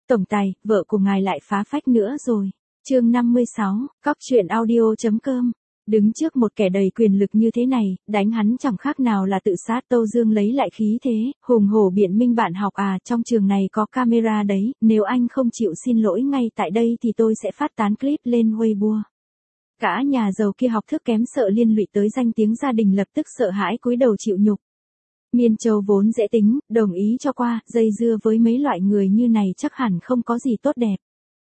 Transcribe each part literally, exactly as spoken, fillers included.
Tổng tài, vợ của ngài lại phá phách nữa rồi. Chương năm mươi sáu, cóc truyện audio chấm com. Đứng trước một kẻ đầy quyền lực như thế này, đánh hắn chẳng khác nào là tự sát. Tâu Dương lấy lại khí thế, hùng hổ biện minh bạn học à, trong trường này có camera đấy, nếu anh không chịu xin lỗi ngay tại đây thì tôi sẽ phát tán clip lên Weibo. Cả nhà giàu kia học thức kém sợ liên lụy tới danh tiếng gia đình lập tức sợ hãi cúi đầu chịu nhục. Miên Châu vốn dễ tính, đồng ý cho qua, dây dưa với mấy loại người như này chắc hẳn không có gì tốt đẹp.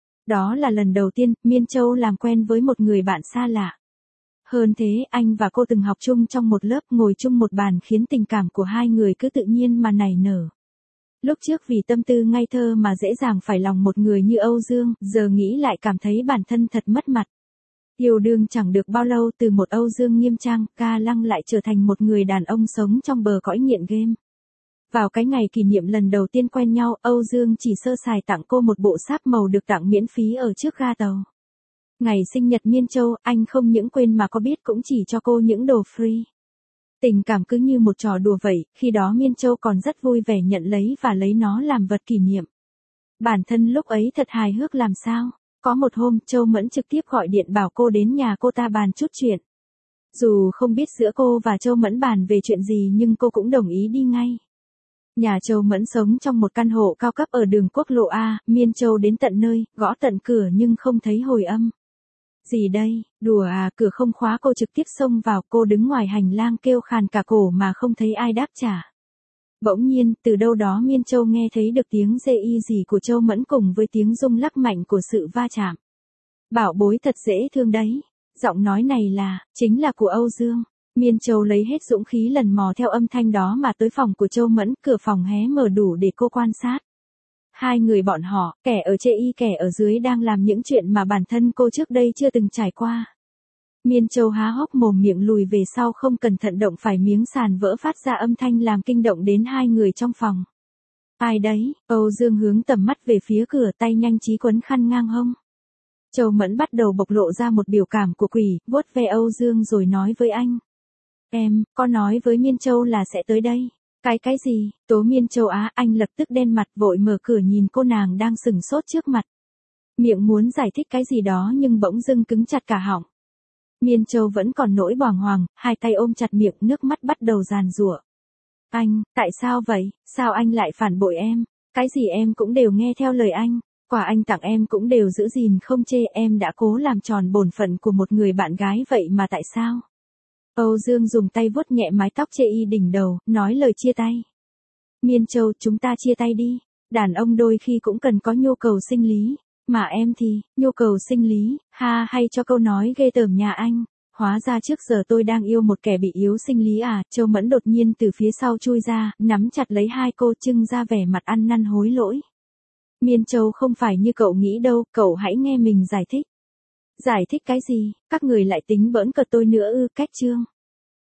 Đó là lần đầu tiên, Miên Châu làm quen với một người bạn xa lạ. Hơn thế, anh và cô từng học chung trong một lớp, ngồi chung một bàn khiến tình cảm của hai người cứ tự nhiên mà nảy nở. Lúc trước vì tâm tư ngây thơ mà dễ dàng phải lòng một người như Âu Dương, giờ nghĩ lại cảm thấy bản thân thật mất mặt. Yêu đương chẳng được bao lâu, từ một Âu Dương nghiêm trang, ca lăng lại trở thành một người đàn ông sống trong bờ cõi nghiện game. Vào cái ngày kỷ niệm lần đầu tiên quen nhau, Âu Dương chỉ sơ sài tặng cô một bộ sáp màu được tặng miễn phí ở trước ga tàu. Ngày sinh nhật Miên Châu, anh không những quên mà có biết cũng chỉ cho cô những đồ free. Tình cảm cứ như một trò đùa vậy, khi đó Miên Châu còn rất vui vẻ nhận lấy và lấy nó làm vật kỷ niệm. Bản thân lúc ấy thật hài hước làm sao. Có một hôm, Châu Mẫn trực tiếp gọi điện bảo cô đến nhà cô ta bàn chút chuyện. Dù không biết giữa cô và Châu Mẫn bàn về chuyện gì nhưng cô cũng đồng ý đi ngay. Nhà Châu Mẫn sống trong một căn hộ cao cấp ở đường quốc lộ A, Miên Châu đến tận nơi, gõ tận cửa nhưng không thấy hồi âm. Gì đây, đùa à, cửa không khóa, cô trực tiếp xông vào, cô đứng ngoài hành lang kêu khàn cả cổ mà không thấy ai đáp trả. Bỗng nhiên, từ đâu đó Miên Châu nghe thấy được tiếng dê y gì của Châu Mẫn cùng với tiếng rung lắc mạnh của sự va chạm. Bảo bối thật dễ thương đấy. Giọng nói này là, chính là của Âu Dương. Miên Châu lấy hết dũng khí lần mò theo âm thanh đó mà tới phòng của Châu Mẫn, cửa phòng hé mở đủ để cô quan sát. Hai người bọn họ, kẻ ở chê y kẻ ở dưới đang làm những chuyện mà bản thân cô trước đây chưa từng trải qua. Miên Châu há hốc mồm miệng lùi về sau, không cẩn thận động phải miếng sàn vỡ phát ra âm thanh làm kinh động đến hai người trong phòng. Ai đấy? Âu Dương hướng tầm mắt về phía cửa, tay nhanh trí quấn khăn ngang hông. Châu Mẫn bắt đầu bộc lộ ra một biểu cảm của quỷ, vuốt ve Âu Dương rồi nói với anh. Em, có nói với Miên Châu là sẽ tới đây. Cái cái gì? Tố Miên Châu á, anh lập tức đen mặt vội mở cửa nhìn cô nàng đang sừng sốt trước mặt. Miệng muốn giải thích cái gì đó nhưng bỗng dưng cứng chặt cả họng. Miên Châu vẫn còn nỗi bàng hoàng, hai tay ôm chặt miệng, nước mắt bắt đầu giàn giụa. Anh, tại sao vậy? Sao anh lại phản bội em? Cái gì em cũng đều nghe theo lời anh. Quà anh tặng em cũng đều giữ gìn không chê, em đã cố làm tròn bổn phận của một người bạn gái vậy mà tại sao? Âu Dương dùng tay vuốt nhẹ mái tóc chê y đỉnh đầu, nói lời chia tay. Miên Châu, chúng ta chia tay đi. Đàn ông đôi khi cũng cần có nhu cầu sinh lý. Mà em thì, nhu cầu sinh lý, ha, hay cho câu nói ghê tởm nhà anh. Hóa ra trước giờ tôi đang yêu một kẻ bị yếu sinh lý à. Châu Mẫn đột nhiên từ phía sau chui ra, nắm chặt lấy hai cô, trưng ra vẻ mặt ăn năn hối lỗi. Miên Châu, không phải như cậu nghĩ đâu, cậu hãy nghe mình giải thích. Giải thích cái gì? Các người lại tính bỡn cợt tôi nữa ư? Cách chương.